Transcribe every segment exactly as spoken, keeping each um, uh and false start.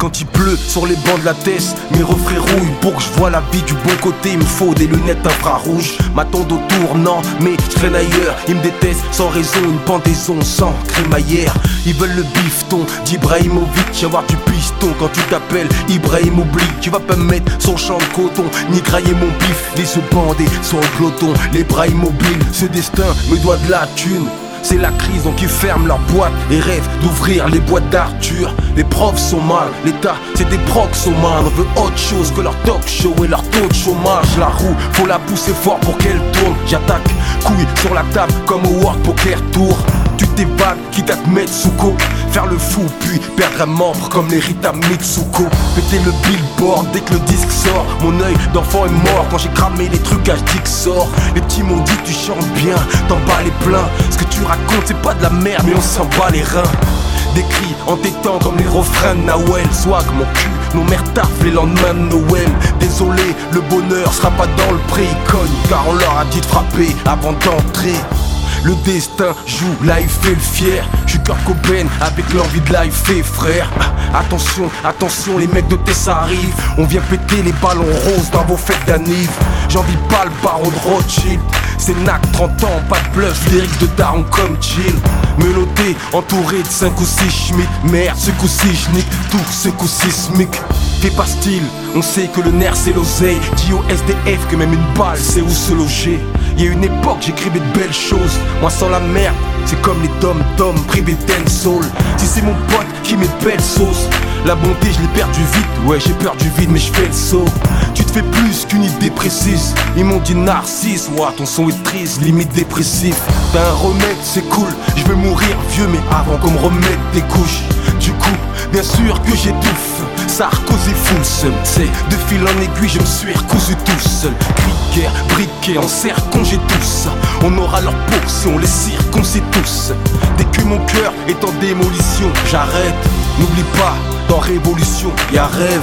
Quand il pleut sur les bancs de la tête, mes refrains rouillent. Pour que je vois la vie du bon côté, il me faut des lunettes infrarouges. Ma tonde au tournant, mais je traîne ailleurs. Ils me détestent sans raison, une pendaison sans crémaillère. Ils veulent le bifton d'Ibrahimovic, avoir du piston. Quand tu t'appelles Ibrahim oublie, tu vas pas me mettre son champ de coton, ni grailler mon bif. Les yeux bandés sont en peloton, les bras immobiles. Ce destin me doit de la thune. C'est la crise donc ils ferment leurs boîtes et rêvent d'ouvrir les boîtes d'Arthur. Les profs sont mal, l'État c'est des proxomanes. On veut autre chose que leur talk show et leur taux de chômage. La roue, faut la pousser fort pour qu'elle tourne. J'attaque, couille sur la table comme au World Poker Tour. Tu t'évades, quitte à te mettre sous co. Faire le fou puis perdre un membre comme les Rita Mitsuko. Péter le billboard dès que le disque sort. Mon œil d'enfant est mort quand j'ai cramé les trucs à que sort. Les petits m'ont dit tu chantes bien, t'en bats les pleins. Ce que tu racontes c'est pas de la merde mais on s'en bat les reins. Des cris entêtants comme les refrains de Nawel. Swag mon cul, nos mères taffent les lendemains de Noël. Désolé, le bonheur sera pas dans le pré, ils cognent, car on leur a dit de frapper avant d'entrer. Le destin joue, là il fait le fier. J'suis Kurt Cobain avec l'envie de life fait frère. Attention, attention les mecs de Tessa arrivent. On vient péter les ballons roses dans vos fêtes d'anniv. J'envie pas le baron de Rothschild. C'est N A C trente ans, pas de bluff, lyrics de daron comme chill. Menotté, entouré de cinq ou six Schmitt. Merde, ce coup-ci j'nique tout, ce coup-ci smic. Fais pas style, on sait que le nerf c'est l'oseille. Dis au S D F que même une balle c'est où se loger. Y'a une époque j'écrivais de belles choses. Moi sans la merde, c'est comme les dom-toms privés de soul. Si c'est mon pote qui met de belles sauces, la bonté je l'ai perdu vite. Ouais j'ai peur du vide mais je fais le saut. Tu te fais plus qu'une idée précise. Ils m'ont dit narcisse, ouah ton son est triste, limite dépressif. T'as un remède c'est cool, je vais mourir vieux mais avant qu'on me remette des couches. Du coup, bien sûr que j'étouffe. Ça a causé full seum, c'est de fil en aiguille je me suis recousu tout seul. Criquet, briquet, en circoncit tous. On aura leur peau si on les circoncit tous. Dès que mon cœur est en démolition, j'arrête. N'oublie pas, dans Révolution, y'a rêve.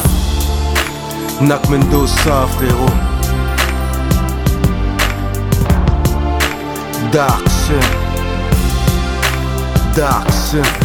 Nak Mendoza frérot. Dark Sun, Dark Sun.